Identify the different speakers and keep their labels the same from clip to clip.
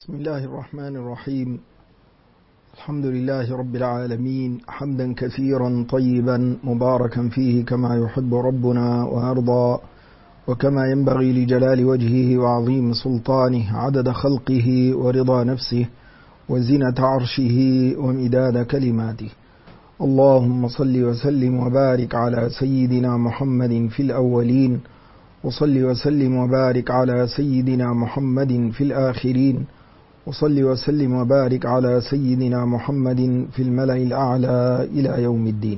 Speaker 1: بسم الله الرحمن الرحيم. الحمد لله رب العالمين، حمدا كثيرا طيبا مباركا فيه كما يحب ربنا ويرضى، وكما ينبغي لجلال وجهه وعظيم سلطانه، عدد خلقه ورضا نفسه وزنة عرشه ومداد كلماته. اللهم صل وسلم وبارك على سيدنا محمد في الأولين، وصل وسلم وبارك على سيدنا محمد في الآخرين، وصل وسلم وبارك على سيدنا محمد في الملأ الأعلى إلى يوم الدين.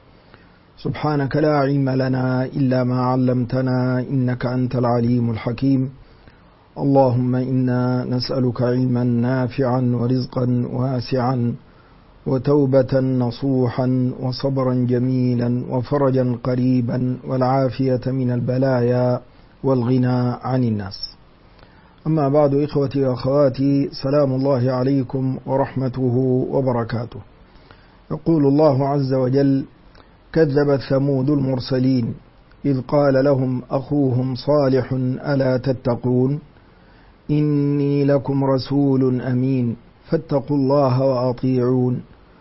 Speaker 1: سبحانك لا علم لنا إلا ما علمتنا إنك أنت العليم الحكيم. اللهم إنا نسألك علما نافعا ورزقا واسعا وتوبة نصوحا وصبرا جميلا وفرجا قريبا والعافية من البلايا والغنى عن الناس. أما بعد، إخوتي وأخواتي، سلام الله عليكم ورحمته وبركاته. يقول الله عز وجل: كذبت ثمود المرسلين إذ قال لهم أخوهم صالح ألا تتقون إني لكم رسول أمين فاتقوا الله وأطيعون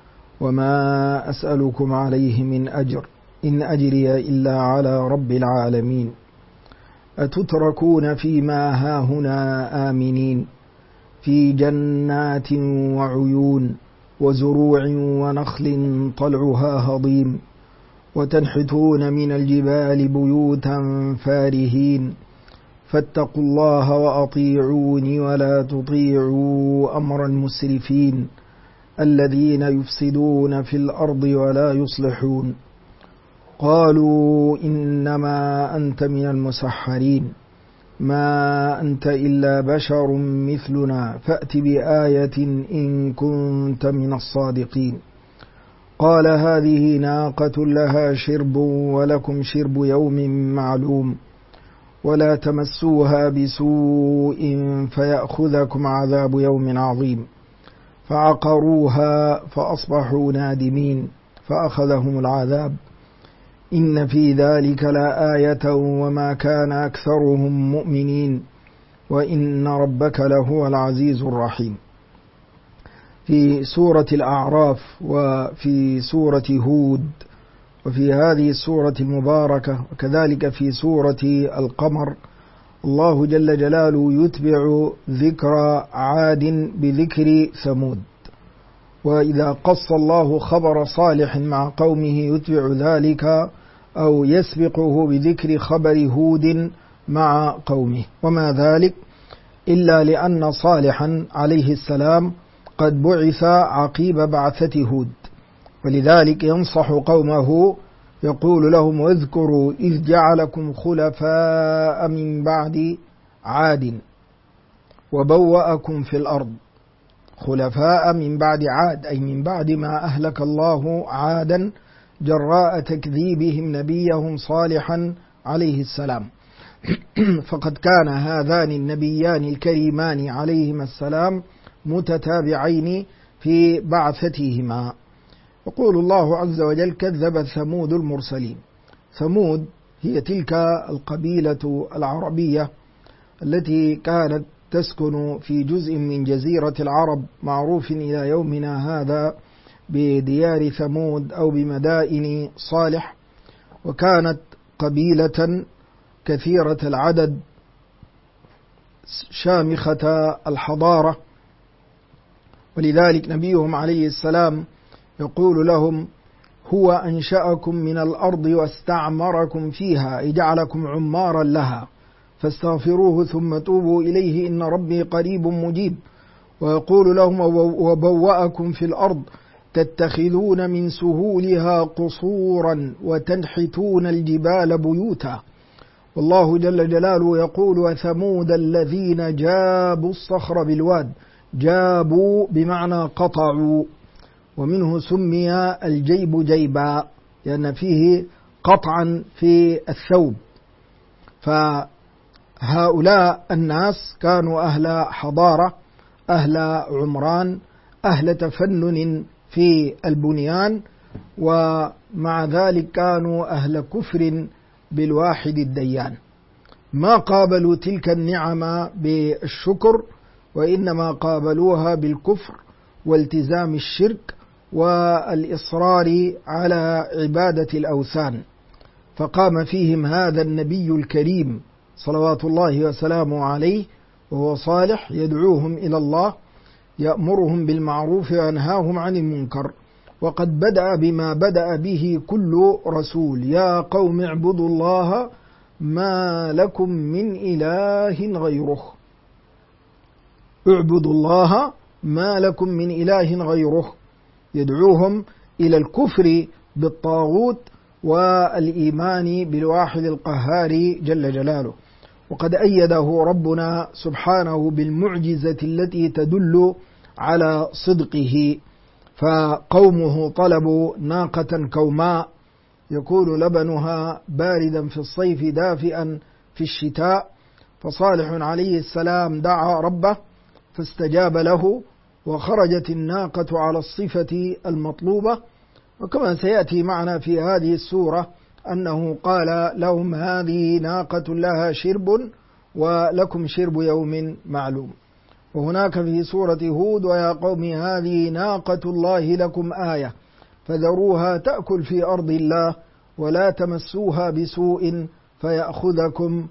Speaker 1: وما أسألكم عليه من أجر إن أجري إلا على رب العالمين أتتركون فيما هاهنا آمنين في جنات وعيون وزروع ونخل طلعها هضيم وتنحتون من الجبال بيوتا فارهين فاتقوا الله وأطيعوني ولا تطيعوا أمر المسرفين الذين يفسدون في الأرض ولا يصلحون. قالوا إنما أنت من المسحرين ما أنت إلا بشر مثلنا فأت بآية إن كنت من الصادقين. قال هذه ناقة لها شرب ولكم شرب يوم معلوم ولا تمسوها بسوء فيأخذكم عذاب يوم عظيم. فعقروها فأصبحوا نادمين فأخذهم العذاب إن في ذلك لآية وما كان أكثرهم مؤمنين وإن ربك لهو العزيز الرحيم. في سورة الأعراف وفي سورة هود وفي هذه السورة المباركة وكذلك في سورة القمر، الله جل جلاله يتبع ذكر عاد بذكر ثمود. وإذا قص الله خبر صالح مع قومه يتبع ذلك أو يسبقه بذكر خبر هود مع قومه، وما ذلك إلا لأن صالحا عليه السلام قد بعث عقيب بعثة هود، ولذلك ينصح قومه يقول لهم: واذكروا إذ جعلكم خلفاء من بعد عاد وبوأكم في الأرض. خلفاء من بعد عاد أي من بعد ما أهلك الله عادا جراء تكذيبهم نبيهم صالحا عليه السلام. فقد كان هذان النبيان الكريمان عليهما السلام متتابعين في بعثتهما. يقول الله عز وجل: كذبت ثمود المرسلين. ثمود هي تلك القبيلة العربية التي كانت تسكن في جزء من جزيرة العرب معروف إلى يومنا هذا بديار ثمود أو بمدائن صالح، وكانت قبيلة كثيرة العدد شامخة الحضارة، ولذلك نبيهم عليه السلام يقول لهم: هو أنشأكم من الأرض واستعمركم فيها اجعلكم عمارا لها فاستغفروه ثم توبوا إليه إن ربي قريب مجيب. ويقول لهم: وبوأكم في الأرض تتخذون من سهولها قصورا وتنحتون الجبال بيوتا. والله جل جلاله يقول: وثمود الذين جابوا الصخر بالواد. جابوا بمعنى قطعوا، ومنه سمي الجيب جيبا لأن فيه قطعا في الثوب. فهؤلاء الناس كانوا أهل حضارة، أهل عمران، أهل تفنن في البنيان، ومع ذلك كانوا أهل كفر بالواحد الديان. ما قابلوا تلك النعم بالشكر وإنما قابلوها بالكفر والتزام الشرك والإصرار على عبادة الأوثان. فقام فيهم هذا النبي الكريم صلوات الله وسلامه عليه وهو صالح يدعوهم إلى الله، يأمرهم بالمعروف وينهاهم عن المنكر. وقد بدأ بما بدأ به كل رسول: يا قوم اعبدوا الله ما لكم من إله غيره. اعبدوا الله ما لكم من إله غيره، يدعوهم إلى الكفر بالطاغوت والإيمان بالواحد القهار جل جلاله. وقد أيده ربنا سبحانه بالمعجزة التي تدل على صدقه، فقومه طلبوا ناقة كوماء يكون لبنها باردا في الصيف دافئا في الشتاء، فصالح عليه السلام دعا ربه فاستجاب له، وخرجت الناقة على الصفة المطلوبة. وكما سيأتي معنا في هذه السورة أنه قال لهم: هذه ناقة لها شرب ولكم شرب يوم معلوم. وهناك في سورة هود: ويا قوم هذه ناقة الله لكم آية فذروها تأكل في أرض الله ولا تمسوها بسوء فيأخذكم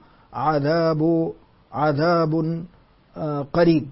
Speaker 1: عذاب قريب.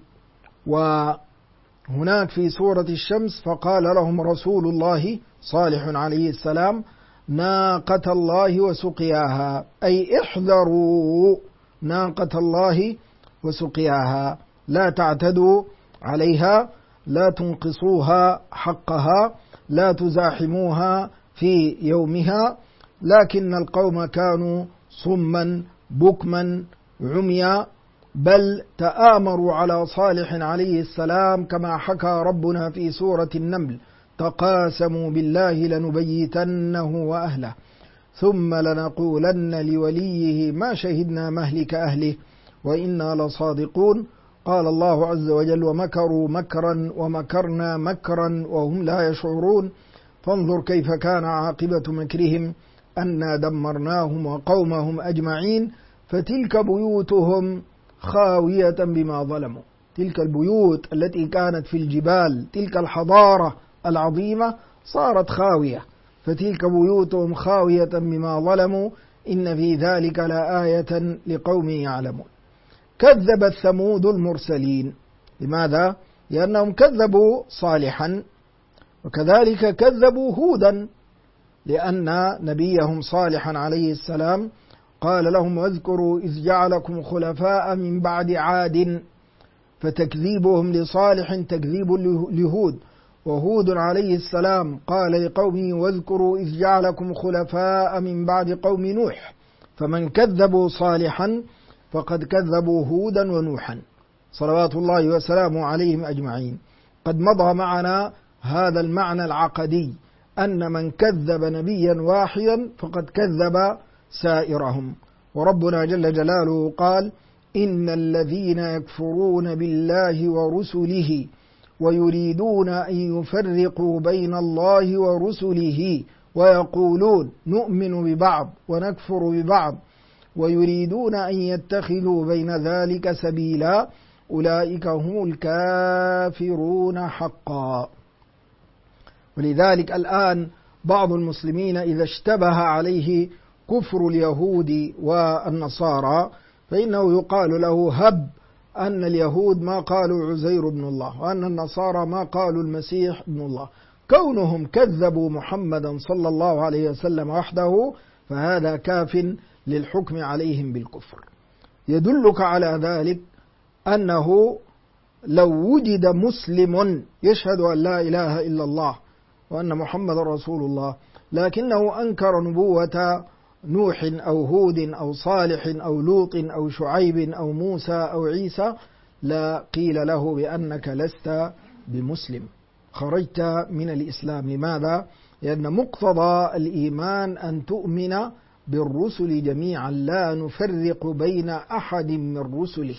Speaker 1: وهناك في سورة الشمس: فقال لهم رسول الله صالح عليه السلام: ناقة الله وسقياها، أي احذروا ناقة الله وسقياها، لا تعتدوا عليها، لا تنقصوها حقها، لا تزاحموها في يومها. لكن القوم كانوا صما بكما عميا، بل تآمروا على صالح عليه السلام كما حكى ربنا في سورة النمل: تقاسموا بالله لنبيتنه وأهله ثم لنقولن لوليه ما شهدنا مهلك أهله وإنا لصادقون. قال الله عز وجل: ومكروا مكرا ومكرنا مكرا وهم لا يشعرون فانظر كيف كان عاقبة مكرهم أنا دمرناهم وقومهم أجمعين فتلك بيوتهم خاوية بما ظلموا. تلك البيوت التي كانت في الجبال، تلك الحضارة العظيمة صارت خاوية، فتلك بيوتهم خاوية بما ظلموا إن في ذلك لآية لقوم يعلمون. كذبت ثمود المرسلين. لماذا؟ لأنهم كذبوا صالحا، وكذلك كذبوا هودا، لأن نبيهم صالحا عليه السلام قال لهم: واذكروا إذ جعلكم خلفاء من بعد عاد، فتكذيبهم لصالح تكذيب لهود. وهود عليه السلام قال لقومه: واذكروا إذ جعلكم خلفاء من بعد قوم نوح، فمن كذبوا صالحا فقد كذبوا هودا ونوحا صلوات الله وسلامه عليهم أجمعين. قد مضى معنا هذا المعنى العقدي، أن من كذب نبيا واحدا فقد كذب سائرهم. وربنا جل جلاله قال: إن الذين يكفرون بالله ورسله ويريدون أن يفرقوا بين الله ورسله ويقولون نؤمن ببعض ونكفر ببعض ويريدون أن يتخذوا بين ذلك سبيلا أولئك هم الكافرون حقا. ولذلك الآن بعض المسلمين إذا اشتبه عليه كفر اليهود والنصارى فإنه يقال له: هب أن اليهود ما قالوا عزير ابن الله، وأن النصارى ما قالوا المسيح ابن الله. كونهم كذبوا محمدا صلى الله عليه وسلم وحده فهذا كاف للحكم عليهم بالكفر. يدلك على ذلك أنه لو وجد مسلم يشهد أن لا إله إلا الله وأن محمد رسول الله لكنه أنكر نبوة نوح أو هود أو صالح أو لوط أو شعيب أو موسى أو عيسى، لا قيل له بأنك لست بمسلم، خرجت من الإسلام. لماذا؟ لأن مقتضى الإيمان أن تؤمن بالرسل جميعا، لا نفرق بين أحد من رسله،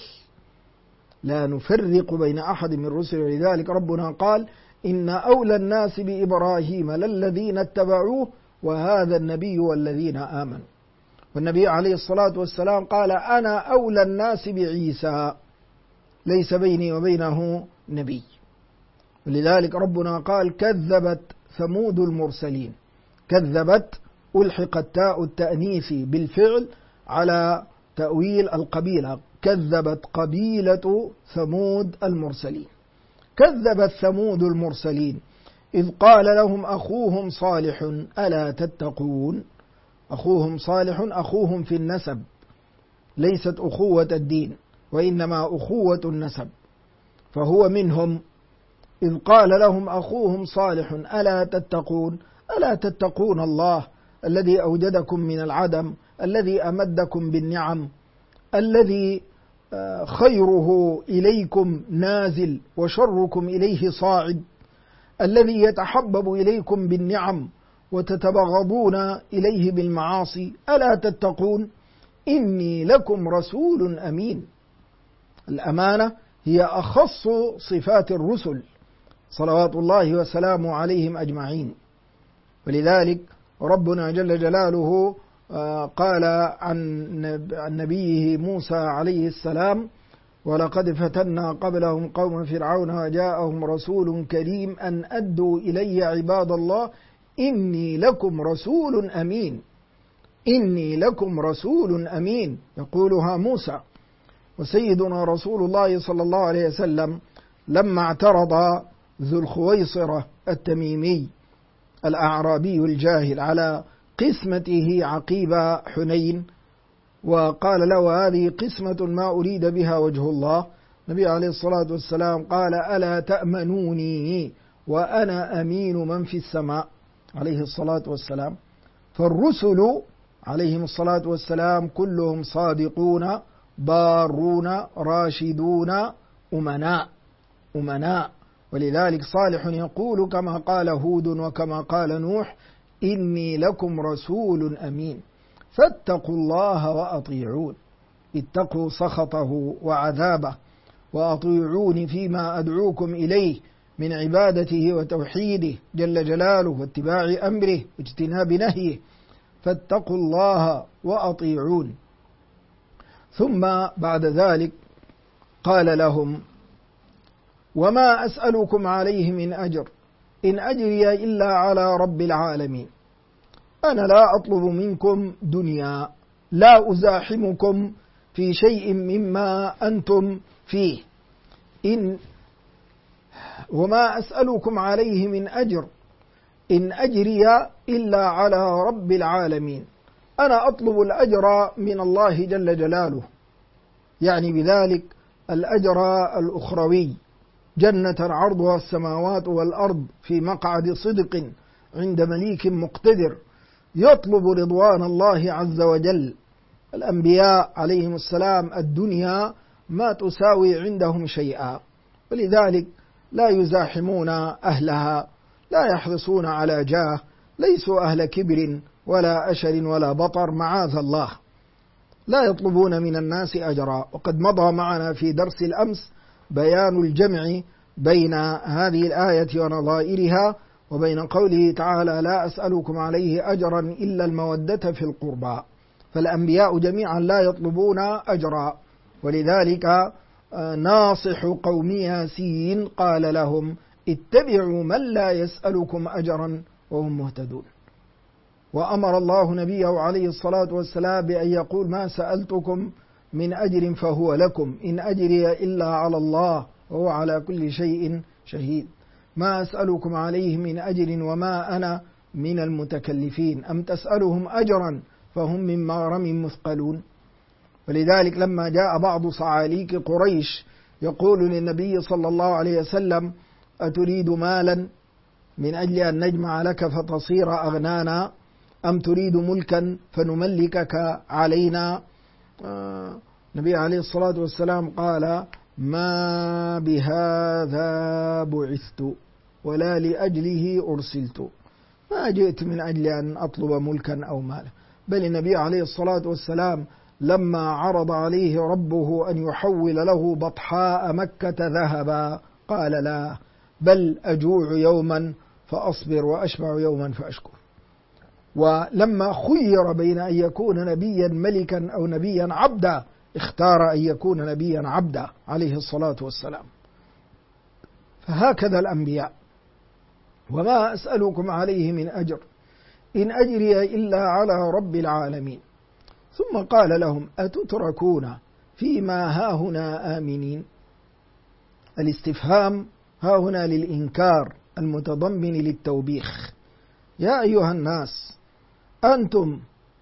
Speaker 1: لا نفرق بين أحد من رسله. ولذلك ربنا قال: إن أولى الناس بإبراهيم للذين اتبعوه وهذا النبي والذين آمنوا. والنبي عليه الصلاة والسلام قال: أنا أولى الناس بعيسى. ليس بيني وبينه نبي. ولذلك ربنا قال كذبت ثمود المرسلين. كذبت ألحقت تاء التأنيث بالفعل على تأويل القبيلة، كذبت قبيلة ثمود المرسلين. كذبت ثمود المرسلين إذ قال لهم أخوهم صالح ألا تتقون. أخوهم صالح أخوهم في النسب، ليست أخوة الدين وإنما أخوة النسب، فهو منهم. إذ قال لهم أخوهم صالح ألا تتقون. ألا تتقون الله الذي أوجدكم من العدم، الذي أمدكم بالنعم، الذي خيره إليكم نازل وشركم إليه صاعد، الذي يتحبب إليكم بالنعم وتتبغضون إليه بالمعاصي. ألا تتقون إني لكم رسول أمين. الأمانة هي أخص صفات الرسل صلوات الله وسلامه عليهم أجمعين. ولذلك ربنا جل جلاله قال عن نبيه موسى عليه السلام ولقد فتنا قبلهم قوم فرعون وجاءهم رسول كريم أن أدوا إلي عباد الله إني لكم رسول أمين. إني لكم رسول أمين يقولها موسى. وسيدنا رسول الله صلى الله عليه وسلم لما اعترض ذو الخويصرة التميمي الأعرابي الجاهل على قسمته عقيب حنين وقال له هذه قسمة ما أريد بها وجه الله، النبي عليه الصلاة والسلام قال ألا تأمنوني وأنا أمين من في السماء عليه الصلاة والسلام. فالرسل عليهم الصلاة والسلام كلهم صادقون بارون راشدون أمناء. ولذلك صالح يقول كما قال هود وكما قال نوح إني لكم رسول أمين فاتقوا الله وأطيعون. اتقوا سخطه وعذابه وأطيعوني فيما أدعوكم إليه من عبادته وتوحيده جل جلاله واتباع أمره واجتناب نهيه، فاتقوا الله وأطيعون. ثم بعد ذلك قال لهم وما أسألكم عليه من أجر إن أجري إلا على رب العالمين. أنا لا أطلب منكم دنيا، لا أزاحمكم في شيء مما أنتم فيه. وما أسألكم عليه من أجر إن أجري إلا على رب العالمين. أنا أطلب الأجر من الله جل جلاله، يعني بذلك الأجر الأخروي، جنة عرضها السماوات والأرض في مقعد صدق عند مليك مقتدر يطلب رضوان الله عز وجل. الأنبياء عليهم السلام الدنيا ما تساوي عندهم شيئا، ولذلك لا يزاحمون أهلها، لا يحرصون على جاه، ليسوا أهل كبر ولا أشر ولا بطر معاذ الله، لا يطلبون من الناس أجرا. وقد مضى معنا في درس الأمس بيان الجمع بين هذه الآية ونظائرها وبين قوله تعالى لا أسألكم عليه أجرا إلا المودة في القربى. فالأنبياء جميعا لا يطلبون أجرا، ولذلك ناصح قوم ياسين قال لهم اتبعوا من لا يسألكم أجرا وهم مهتدون. وأمر الله نبيه عليه الصلاة والسلام بأن يقول ما سألتكم من أجر فهو لكم إن أجري إلا على الله وهو على كل شيء شهيد. ما أسألكم عليه من أجر وما أنا من المتكلفين أم تسألهم أجرا فهم من مغرم مثقلون. ولذلك لما جاء بعض صعاليك قريش يقول للنبي صلى الله عليه وسلم أتريد مالا من أجل أن نجمع لك فتصير أغنانا أم تريد ملكا فنملكك علينا؟ النبي عليه الصلاة والسلام قال ما بهذا بعثت ولا لأجله أرسلت. ما جئت من أجل أن أطلب ملكا أو مالا، بل النبي عليه الصلاة والسلام لما عرض عليه ربه أن يحول له بطحاء مكة ذهبا قال لا، بل أجوع يوما فأصبر وأشبع يوما فأشكر. ولما خير بين أن يكون نبيا ملكا أو نبيا عبدا اختار أن يكون نبيا عبدا عليه الصلاة والسلام. فهكذا الأنبياء. وما أسألكم عليه من أجر إن أجري إلا على رب العالمين. ثم قال لهم أتتركون فيما هاهنا آمنين. الاستفهام هاهنا للإنكار المتضمن للتوبيخ. يا أيها الناس أنتم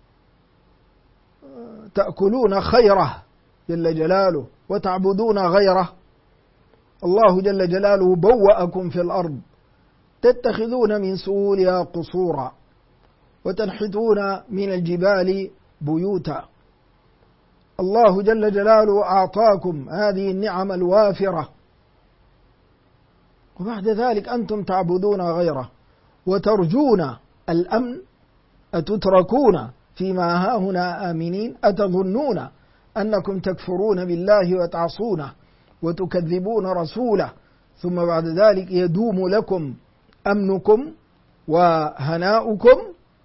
Speaker 1: تأكلون خيره جل جلاله وتعبدون غيره. الله جل جلاله بوأكم في الأرض تتخذون من سهولها قصورا وتنحتون من الجبال بيوتا. الله جل جلاله أعطاكم هذه النعم الوافرة، وبعد ذلك أنتم تعبدون غيره وترجون الأمن. أتتركون فيما هاهنا آمنين. أتظنون أنكم تكفرون بالله وتعصونه وتكذبون رسوله ثم بعد ذلك يدوم لكم أمنكم وهناؤكم؟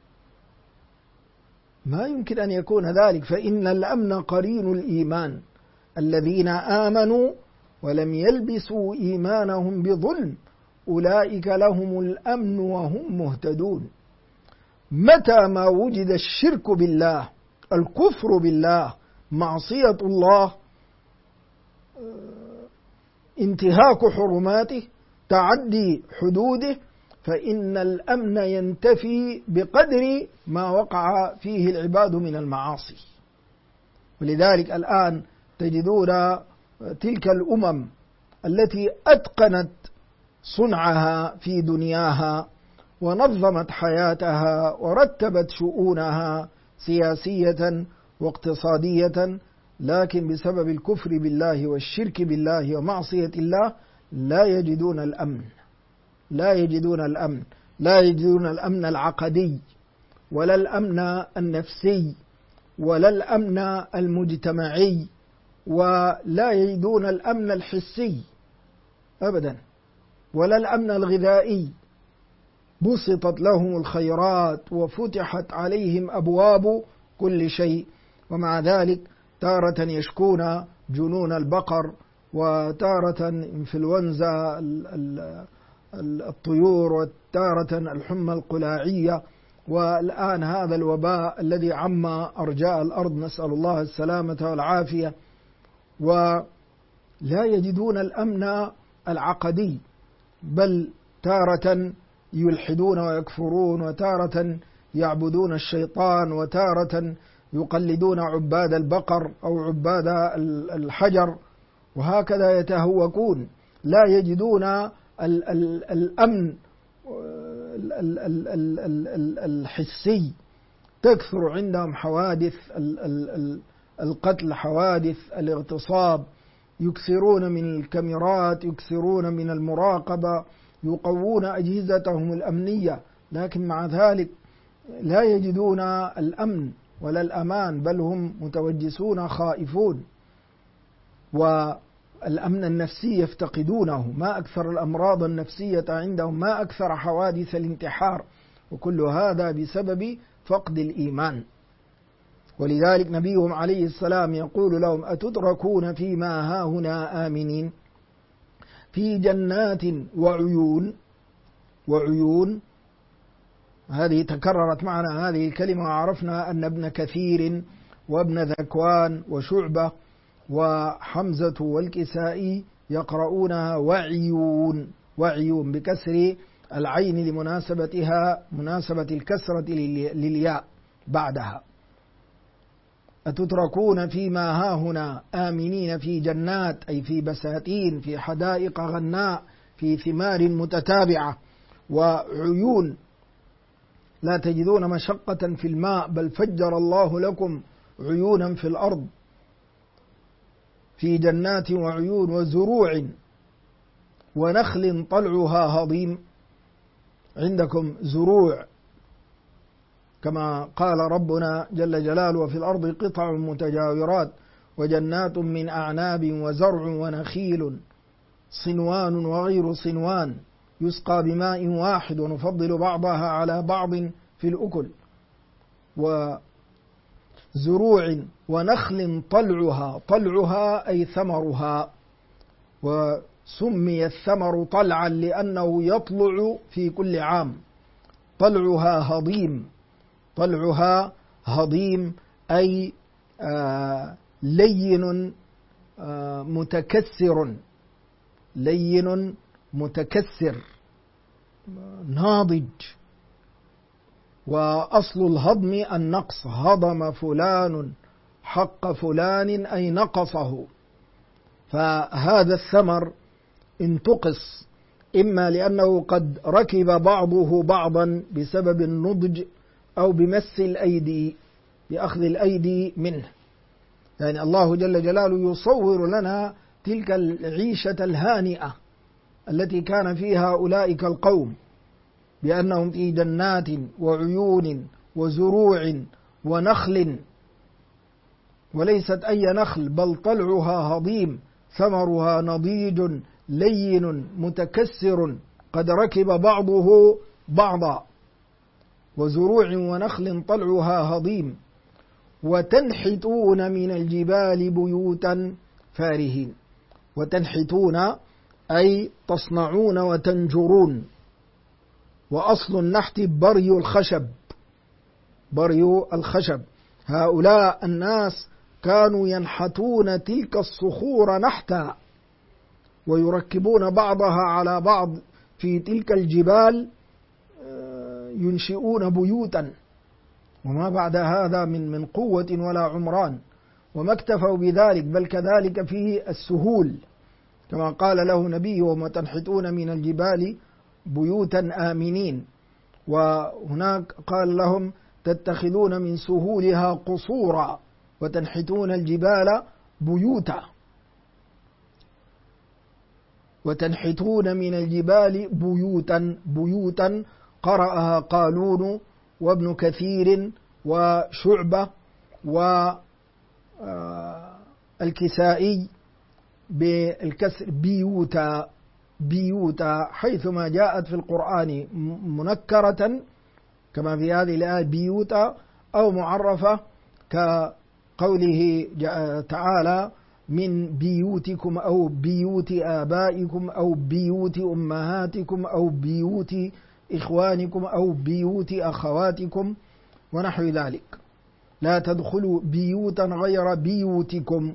Speaker 1: ما يمكن أن يكون ذلك، فإن الأمن قرين الإيمان. الذين آمنوا ولم يلبسوا إيمانهم بظلم أولئك لهم الأمن وهم مهتدون. متى ما وجد الشرك بالله، الكفر بالله، معصية الله، انتهاك حرماته، تعدي حدوده، فإن الأمن ينتفي بقدر ما وقع فيه العباد من المعاصي. ولذلك الآن تجدون تلك الأمم التي أتقنت صنعها في دنياها ونظمت حياتها ورتبت شؤونها سياسية واقتصادية، لكن بسبب الكفر بالله والشرك بالله ومعصية الله لا يجدون الأمن. لا يجدون الأمن، لا يجدون الأمن العقدي ولا الأمن النفسي ولا الأمن المجتمعي ولا يجدون الأمن الحسي أبدا ولا الأمن الغذائي. بسطت لهم الخيرات وفتحت عليهم أبواب كل شيء، ومع ذلك تارة يشكون جنون البقر وتارة إنفلونزا الطيور وتارة الحمى القلاعية، والآن هذا الوباء الذي عم أرجاء الأرض، نسأل الله السلامة والعافية. ولا يجدون الأمن العقدي، بل تارة يلحدون ويكفرون، وتارة يعبدون الشيطان، وتارة يقلدون عباد البقر أو عباد الحجر، وهكذا يتهوكون. لا يجدون الأمن الحسي. تكثر عندهم حوادث القتل، حوادث الاغتصاب، يكثرون من الكاميرات، يكثرون من المراقبة، يقوون أجهزتهم الأمنية، لكن مع ذلك لا يجدون الأمن ولا الأمان، بل هم متوجسون خائفون. والأمن النفسي يفتقدونه. ما أكثر الأمراض النفسية عندهم، ما أكثر حوادث الانتحار، وكل هذا بسبب فقد الإيمان. ولذلك نبيهم عليه السلام يقول لهم أتتركون فيما هاهنا آمنين في جنات وعيون. وعيون هذه تكررت معنا هذه الكلمة، وعرفنا أن ابن كثير وابن ذكوان وشعبة وحمزة والكسائي يقرؤونها وعيون، وعيون بكسر العين لمناسبتها، مناسبة الكسرة للياء بعدها. أتتركون فيما هاهنا آمنين في جنات، أي في بساتين، في حدائق غناء، في ثمار متتابعة، وعيون لا تجدون مشقة في الماء، بل فجر الله لكم عيونا في الأرض، في جنات وعيون وزروع ونخل طلعها هضيم. عندكم زروع كما قال ربنا جل جلاله وفي الأرض قطع متجاورات وجنات من أعناب وزرع ونخيل صنوان وغير صنوان يسقى بماء واحد ونفضل بعضها على بعض في الأكل. زروع ونخل طلعها أي ثمرها، وسمي الثمر طلعا لأنه يطلع في كل عام. طلعها هضيم أي لين متكسر ناضج. وأصل الهضم النقص، هضم فلان حق فلان أي نقصه. فهذا الثمر انتقص، إما لأنه قد ركب بعضه بعضا بسبب النضج أو بمس الأيدي، بأخذ الأيدي منه. يعني الله جل جلاله يصور لنا تلك العيشة الهانئة التي كان فيها أولئك القوم، بأنهم في جنات وعيون وزروع ونخل، وليست أي نخل بل طلعها هضيم ثمرها نضيج لين متكسر قد ركب بعضه بعضا، وزروع ونخل طلعها هضيم. وتنحتون من الجبال بيوتا فارهين. وتنحتون أي تصنعون وتنجرون. وأصل النحت بري الخشب. هؤلاء الناس كانوا ينحتون تلك الصخور نحتا، ويركبون بعضها على بعض في تلك الجبال، ينشئون بيوتا. وما بعد هذا من قوة ولا عمران. وما اكتفوا بذلك، بل كذلك فيه السهول، كما قال له نبيه: وما تنحتون من الجبال بيوتا آمنين. وهناك قال لهم: تتخذون من سهولها قصورا وتنحتون الجبال بيوتا. وتنحتون من الجبال بيوتا قرأها قالون وابن كثير وشعبة والكسائي بالكسر بيوتا، حيثما جاءت في القرآن منكرة كما في هذه الآية بيوتا، أو معرفة كقوله تعالى: من بيوتكم أو بيوت آبائكم أو بيوت أمهاتكم أو بيوت إخوانكم أو بيوت أخواتكم ونحو ذلك. لا تدخلوا بيوتا غير بيوتكم.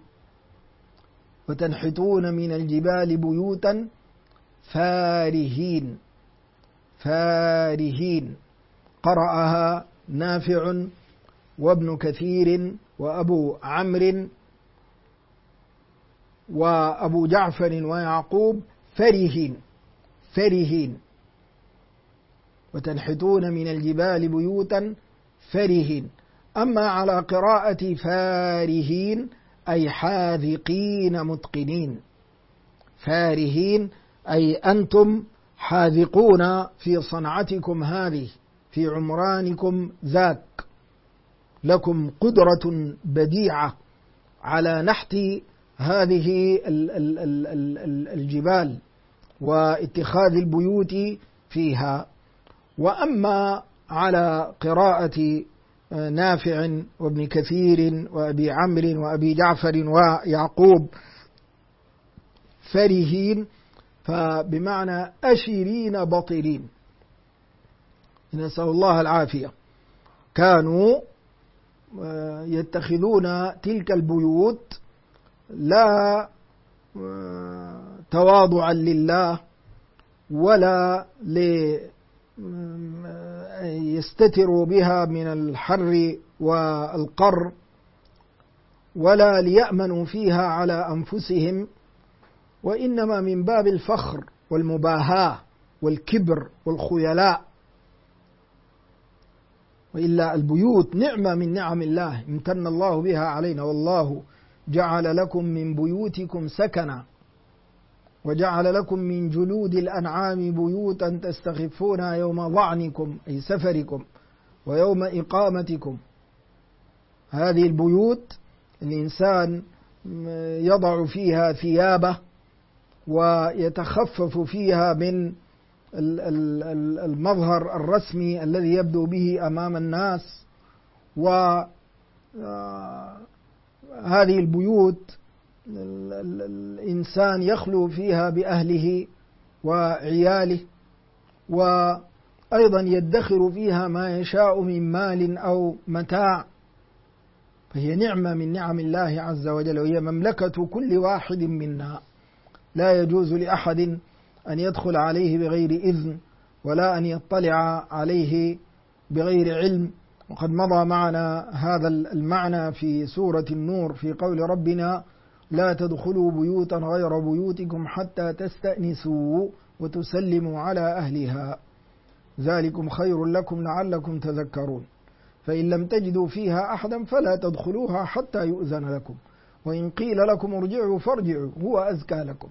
Speaker 1: وتنحتون من الجبال بيوتا فارهين. قرأها نافع وابن كثير وأبو عمرو وأبو جعفر ويعقوب فرهين. وتنحتون من الجبال بيوتا فرهين. أما على قراءة فارهين أي حاذقين متقنين. فارهين أي أنتم حاذقون في صنعتكم هذه، في عمرانكم ذاك، لكم قدرة بديعة على نحت هذه الجبال واتخاذ البيوت فيها. وأما على قراءة نافع وابن كثير وأبي عمرو وأبي جعفر ويعقوب فرهين، فبمعنى أشرين بطرين، نسأل الله العافية. كانوا يتخذون تلك البيوت لا تواضعا لله ولا ليستتروا بها من الحر والقر، ولا ليأمنوا فيها على أنفسهم، وإنما من باب الفخر والمباهاة والكبر والخيلاء. وإلا البيوت نعمة من نعم الله امتن الله بها علينا. والله جعل لكم من بيوتكم سكنا وجعل لكم من جلود الأنعام بيوتا تستخفونها يوم ظعنكم أي سفركم ويوم إقامتكم. هذه البيوت الإنسان يضع فيها ثيابه ويتخفف فيها من المظهر الرسمي الذي يبدو به أمام الناس، هذه البيوت الإنسان يخلو فيها بأهله وعياله، وأيضا يدخر فيها ما يشاء من مال أو متاع، فهي نعمة من نعم الله عز وجل، وهي مملكة كل واحد منا، لا يجوز لأحد أن يدخل عليه بغير إذن ولا أن يطلع عليه بغير علم. وقد مضى معنا هذا المعنى في سورة النور في قول ربنا: لا تدخلوا بيوتا غير بيوتكم حتى تستأنسوا وتسلموا على أهلها ذلكم خير لكم لعلكم تذكرون، فإن لم تجدوا فيها أحدا فلا تدخلوها حتى يؤذن لكم، وإن قيل لكم ارجعوا فارجعوا هو أزكى لكم.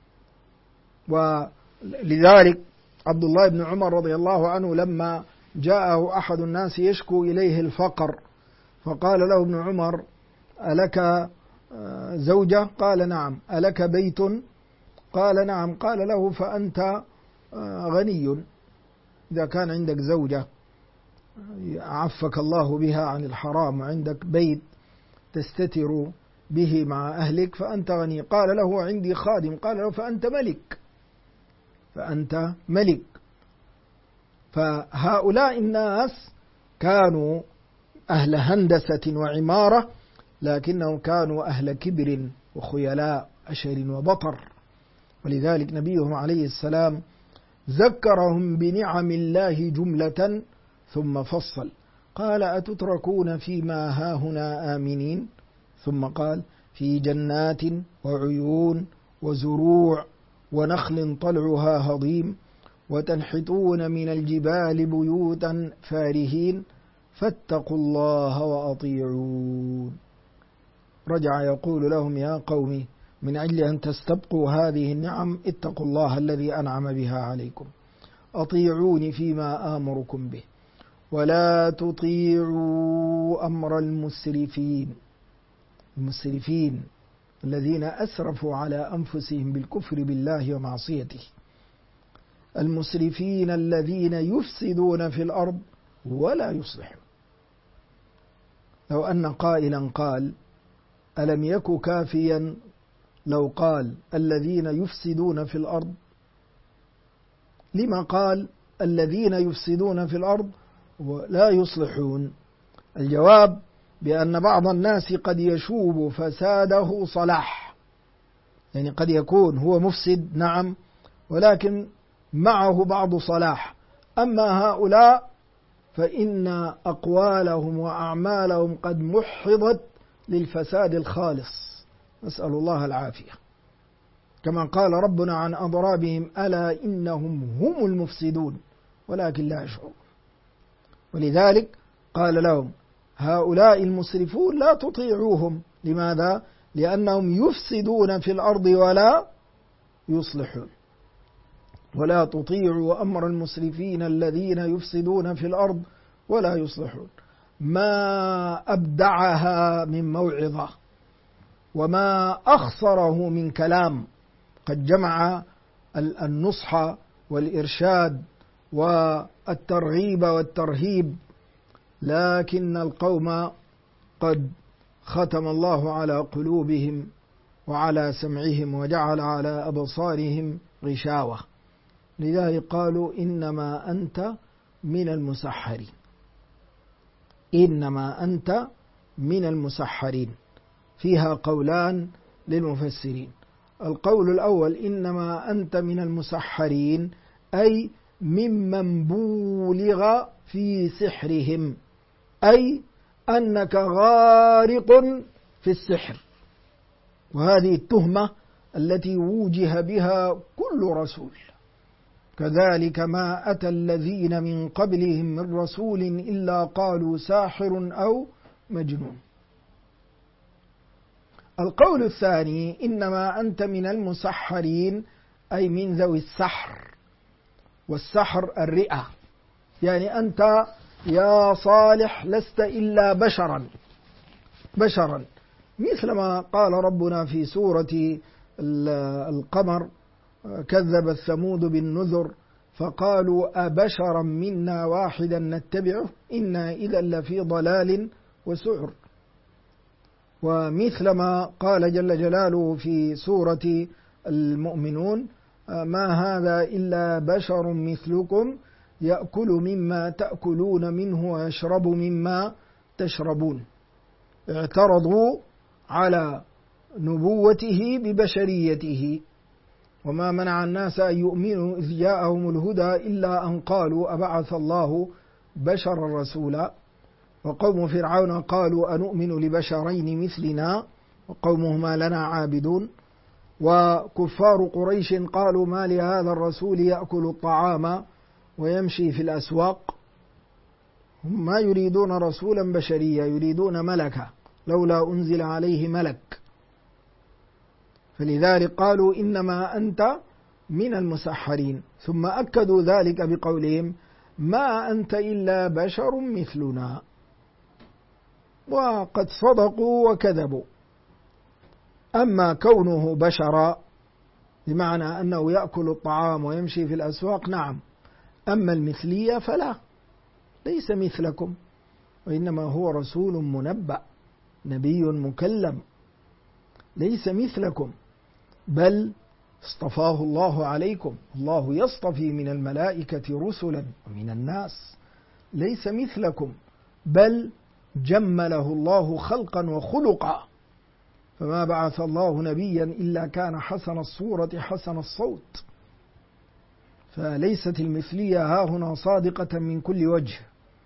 Speaker 1: ولذلك عبد الله بن عمر رضي الله عنه لما جاءه أحد الناس يشكو إليه الفقر، فقال له ابن عمر: ألك زوجة؟ قال: نعم. ألك بيت؟ قال: نعم. قال له: فأنت غني، إذا كان عندك زوجة عفك الله بها عن الحرام وعندك بيت تستتر به مع أهلك فأنت غني. قال له: عندي خادم. قال له: فأنت ملك، فأنت ملك. فهؤلاء الناس كانوا أهل هندسة وعمارة، لكنهم كانوا أهل كبر وخيلاء أشر وبطر، ولذلك نبيهم عليه السلام ذكرهم بنعم الله جملة ثم فصل، قال: أتتركون فيما هاهنا آمنين، ثم قال: في جنات وعيون وزروع ونخل طلعها هضيم وتنحتون من الجبال بيوتا فارهين فاتقوا الله وأطيعون. رجع يقول لهم: يا قوم، من أجل أن تستبقوا هذه النعم اتقوا الله الذي أنعم بها عليكم، أطيعوني فيما آمركم به، ولا تطيعوا أمر المسرفين الذين أسرفوا على أنفسهم بالكفر بالله ومعصيته، المسرفين الذين يفسدون في الأرض ولا يصلحون. لو أن قائلا قال: ألم يك كافيا لو قال الذين يفسدون في الأرض؟ لما قال الذين يفسدون في الأرض ولا يصلحون؟ الجواب بأن بعض الناس قد يشوب فساده صلاح، يعني قد يكون هو مفسد نعم، ولكن معه بعض صلاح. أما هؤلاء فإن أقوالهم وأعمالهم قد محضت للفساد الخالص، نسأل الله العافية، كما قال ربنا عن أضرابهم: ألا إنهم هم المفسدون ولكن لا يشعرون. ولذلك قال لهم: هؤلاء المسرفون لا تطيعوهم. لماذا؟ لأنهم يفسدون في الأرض ولا يصلحون. ولا تطيعوا أمر المسرفين الذين يفسدون في الأرض ولا يصلحون. ما أبدعها من موعظة وما أخصره من كلام، قد جمع النصح والإرشاد والترغيب والترهيب، لكن القوم قد ختم الله على قلوبهم وعلى سمعهم وجعل على أبصارهم غشاوة، لذلك قالوا: إنما أنت من المسحرين. إنما أنت من المسحرين، فيها قولان للمفسرين. القول الأول: إنما أنت من المسحرين، أي ممن بولغ في سحرهم، أي أنك غارق في السحر. وهذه التهمة التي وجه بها كل رسول، كذلك ما أتى الذين من قبلهم من رسول إلا قالوا ساحر أو مجنون. القول الثاني: إنما أنت من المسحرين، أي من ذوي السحر، والسحر الرئة، يعني أنت يا صالح لست إلا بشرا، مثل ما قال ربنا في سورة القمر: كذب ثمود بالنذر فقالوا أبشرا منا واحدا نتبعه إنا إذا لفي ضلال وسعر. ومثل ما قال جل جلاله في سورة المؤمنون: ما هذا إلا بشر مثلكم يأكل مما تأكلون منه ويشرب مما تشربون. اعترضوا على نبوته ببشريته: وما منع الناس أن يؤمنوا إذ جاءهم الهدى إلا أن قالوا أبعث الله بشرا رسولا. وقوم فرعون قالوا أنؤمن لبشرين مثلنا وقومهما لنا عابدون. وكفار قريش قالوا ما لهذا الرسول يأكل الطعام ويمشي في الأسواق. هم ما يريدون رسولا بشريا، يريدون ملكا، لولا أنزل عليه ملك. فلذلك قالوا إنما أنت من المسحرين، ثم أكدوا ذلك بقولهم: ما أنت إلا بشر مثلنا. وقد صدقوا وكذبوا. أما كونه بشرا بمعنى أنه يأكل الطعام ويمشي في الأسواق، نعم. أما المثلية فلا، ليس مثلكم، وإنما هو رسول منبأ، نبي مكلم، ليس مثلكم، بل اصطفاه الله عليكم. الله يصطفي من الملائكة رسلا ومن الناس، ليس مثلكم، بل جمله الله خلقا وخلقا. فما بعث الله نبيا إلا كان حسن الصورة حسن الصوت. فليست المثلية هاهنا صادقة من كل وجه.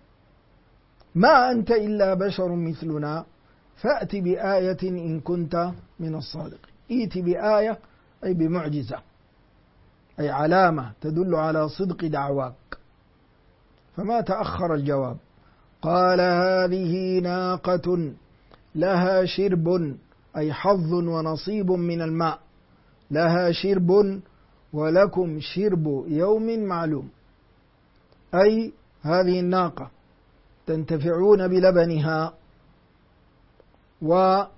Speaker 1: ما أنت إلا بشر مثلنا فأت بآية إن كنت من الصادقين. ائت بآية أي بمعجزة، أي علامة تدل على صدق دعواك. فما تأخر الجواب. قال: هذه ناقة لها شرب، أي حظ ونصيب من الماء، لها شرب ولكم شرب يوم معلوم. أي هذه الناقة تنتفعون بلبنها، وهذه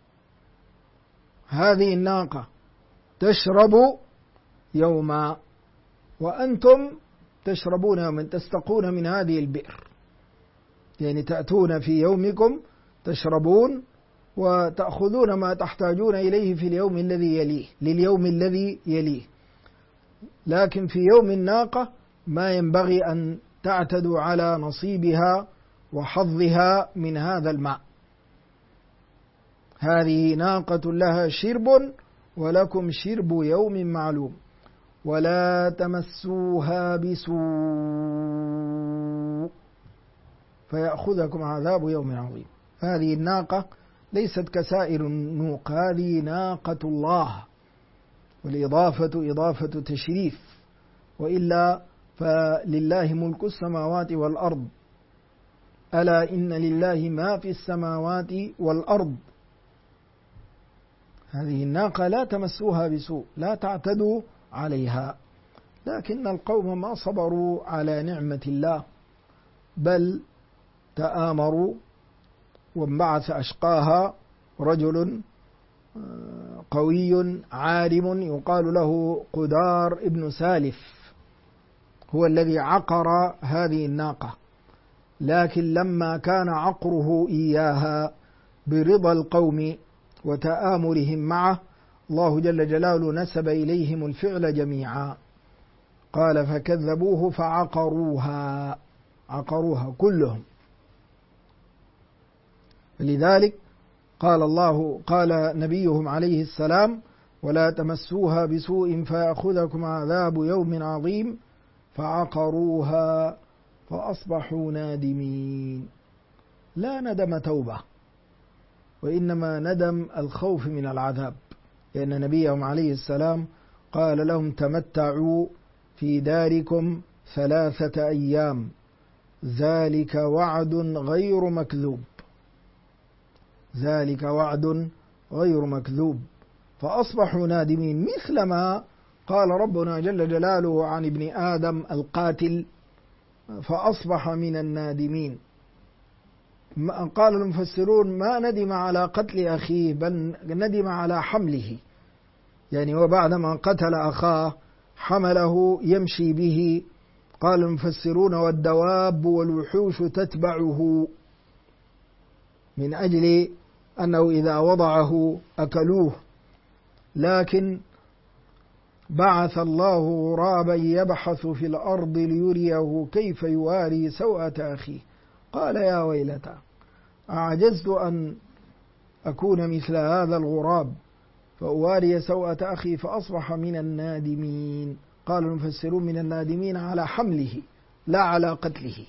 Speaker 1: الناقة تشرب يوما، وأنتم تشربون يوما، تستقون من هذه البئر. يعني تأتون في يومكم تشربون وتأخذون ما تحتاجون إليه في اليوم الذي يليه، لليوم الذي يليه. لكن في يوم الناقة ما ينبغي أن تعتدوا على نصيبها وحظها من هذا الماء. هذه ناقة لها شرب ولكم شرب يوم معلوم ولا تمسوها بسوء فيأخذكم عذاب يوم عظيم. هذه الناقة ليست كسائر النوق، هذه ناقة الله، والإضافة إضافة تشريف، وإلا فلله ملك السماوات والأرض، ألا إن لله ما في السماوات والأرض. هذه الناقة لا تمسوها بسوء، لا تعتدوا عليها. لكن القوم ما صبروا على نعمة الله، بل تآمروا، وانبعث أشقاها رجل قوي عارم يقال له قدار ابن سالف، هو الذي عقر هذه الناقة. لكن لما كان عقره إياها برضا القوم وتآمرهم معه، الله جل جلاله نسب إليهم الفعل جميعا. قال: فكذبوه فعقروها، عقروها كلهم. لذلك قال نبيهم عليه السلام: ولا تمسوها بسوء فيأخذكم عذاب يوم عظيم، فعقروها فأصبحوا نادمين. لا ندم توبة، وإنما ندم الخوف من العذاب، لأن نبيهم عليه السلام قال لهم: تمتعوا في داركم 3 أيام، ذلك وعد غير مكذوب، ذلك وعد غير مكذوب. فأصبحوا نادمين، مثلما قال ربنا جل جلاله عن ابن آدم القاتل: فأصبح من النادمين. قال المفسرون: ما ندم على قتل أخيه، بل ندم على حمله، يعني وبعدما قتل أخاه حمله يمشي به. قال المفسرون: والدواب والوحوش تتبعه، من أجل أنه إذا وضعه أكلوه، لكن بعث الله غرابا يبحث في الأرض ليريه كيف يواري سوءة أخيه، قال يا ويلتى أعجزت أن أكون مثل هذا الغراب فأواري سوءة أخي فأصبح من النادمين. قال المفسرون من النادمين على حمله لا على قتله.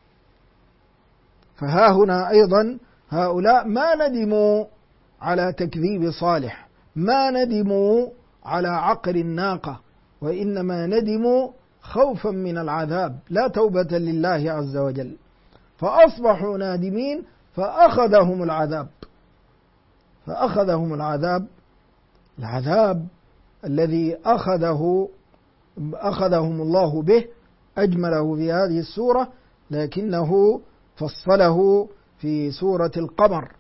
Speaker 1: فها هنا أيضا هؤلاء ما ندموا على تكذيب صالح، ما ندموا على عقر الناقة، وإنما ندموا خوفا من العذاب لا توبة لله عز وجل، فأصبحوا نادمين فأخذهم العذاب الذي أخذهم الله به أجمله في هذه السورة، لكنه فصله في سورة القمر.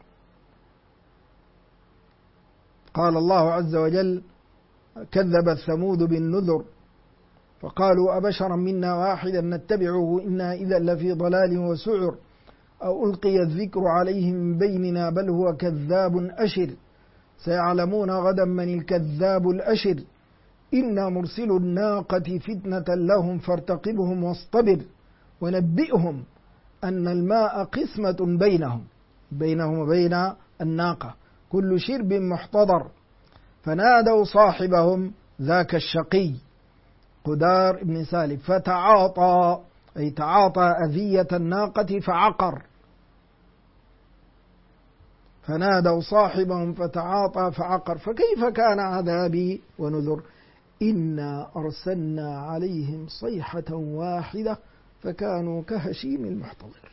Speaker 1: قال الله عز وجل كذبت ثمود بالنذر فقالوا أبشرا منا واحدا نتبعه إنا إذا لفي ضلال وسعر أو ألقي الذكر عليه من بيننا بل هو كذاب أشر سيعلمون غدا من الكذاب الأشر إنا مرسل الناقة فتنة لهم فارتقبهم واصطبر ونبئهم أن الماء قسمة بينهم وبين الناقة كل شرب محتضر فنادوا صاحبهم ذاك الشقي قدار بن سالم فتعاطى أي تعاطى أذية الناقة فعقر، فنادوا صاحبهم فتعاطى فعقر فكيف كان عذابي ونذر إنا أرسلنا عليهم صيحة واحدة فكانوا كهشيم المحتضر.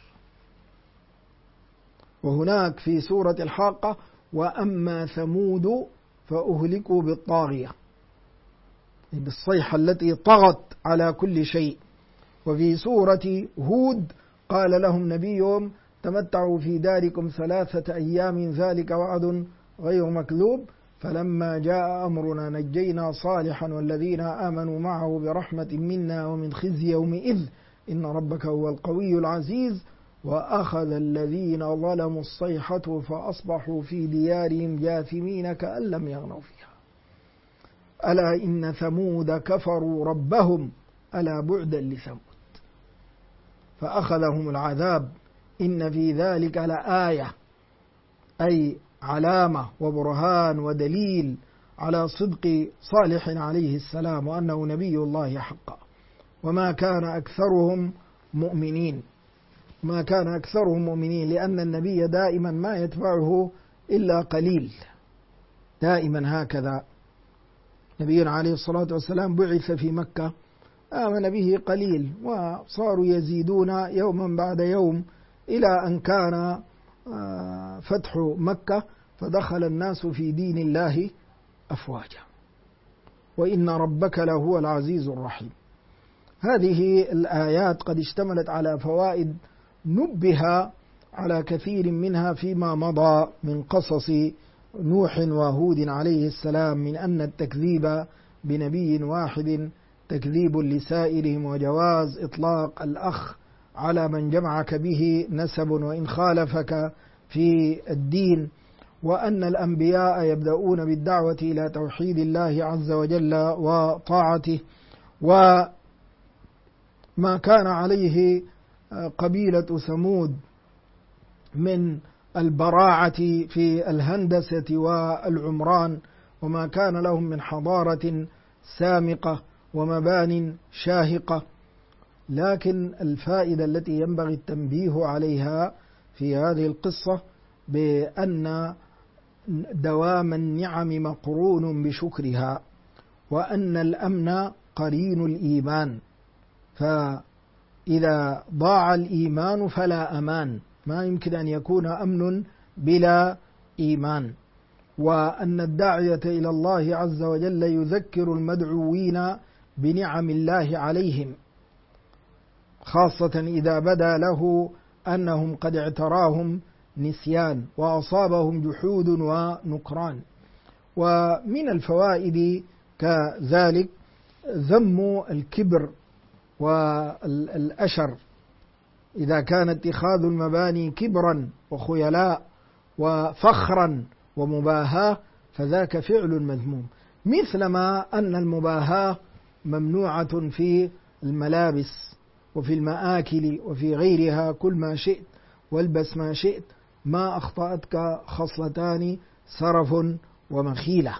Speaker 1: وهناك في سورة الحاقة وأما ثمود فأهلكوا بالطاغية، بالصيحة التي طغت على كل شيء. وفي سورة هود قال لهم نبيهم تمتعوا في داركم 3 أيام ذلك وعد غير مكذوب فلما جاء أمرنا نجينا صالحا والذين آمنوا معه برحمة منا ومن خزي يومئذ إن ربك هو القوي العزيز وأخذ الذين ظلموا الصيحة فأصبحوا في ديارهم جاثمين كأن لم يغنوا فيها ألا إن ثمود كفروا ربهم ألا بعدا لثمود فأخذهم العذاب إن في ذلك لآية أي علامة وبرهان ودليل على صدق صالح عليه السلام وأنه نبي الله حقا وما كان أكثرهم مؤمنين لأن النبي دائما ما يتبعه إلا قليل، دائما هكذا. نبينا عليه الصلاة والسلام بعث في مكة آمن به قليل وصاروا يزيدون يوما بعد يوم إلى أن كان فتح مكة فدخل الناس في دين الله أفواجا وإن ربك لهو العزيز الرحيم. هذه الآيات قد اشتملت على فوائد نبه على كثير منها فيما مضى من قصص نوح وهود عليه السلام من أن التكذيب بنبي واحد تكذيب لسائرهم وجواز إطلاق الأخ على من جمعك به نسب وإن خالفك في الدين، وأن الأنبياء يبدأون بالدعوة إلى توحيد الله عز وجل وطاعته، وما كان عليه قبيلة ثمود من البراعة في الهندسة والعمران وما كان لهم من حضارة سامقة ومبان شاهقة. لكن الفائدة التي ينبغي التنبيه عليها في هذه القصة بأن دوام النعم مقرون بشكرها وأن الأمن قرين الإيمان، فإذا ضاع الإيمان فلا أمان، ما يمكن أن يكون أمن بلا إيمان، وأن الداعية إلى الله عز وجل يذكر المدعوين بنعم الله عليهم خاصة إذا بدا له أنهم قد اعتراهم نسيان وأصابهم جحود ونكران. ومن الفوائد كذلك ذم الكبر والأشر إذا كان اتخاذ المباني كبرا وخيلاء وفخرا ومباهاة فذاك فعل مذموم، مثلما أن المباهاة ممنوعة في الملابس وفي المآكل وفي غيرها، كل ما شئت والبس ما شئت، ما أخطأتك خصلتان سرف ومخيلة.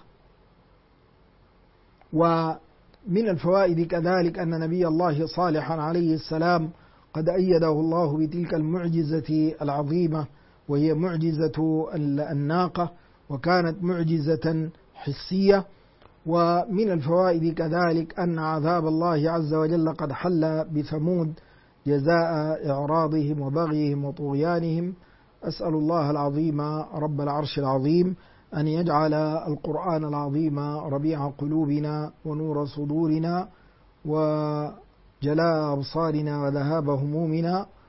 Speaker 1: ومن الفوائد كذلك أن نبي الله صالحا عليه السلام قد أيده الله بتلك المعجزة العظيمة، وهي معجزة الناقة، وكانت معجزة حسية. ومن الفوائد كذلك أن عذاب الله عز وجل قد حل بثمود جزاء إعراضهم وبغيهم وطغيانهم. أسأل الله العظيم رب العرش العظيم أن يجعل القرآن العظيم ربيع قلوبنا ونور صدورنا وجلاء أبصارنا وذهاب همومنا،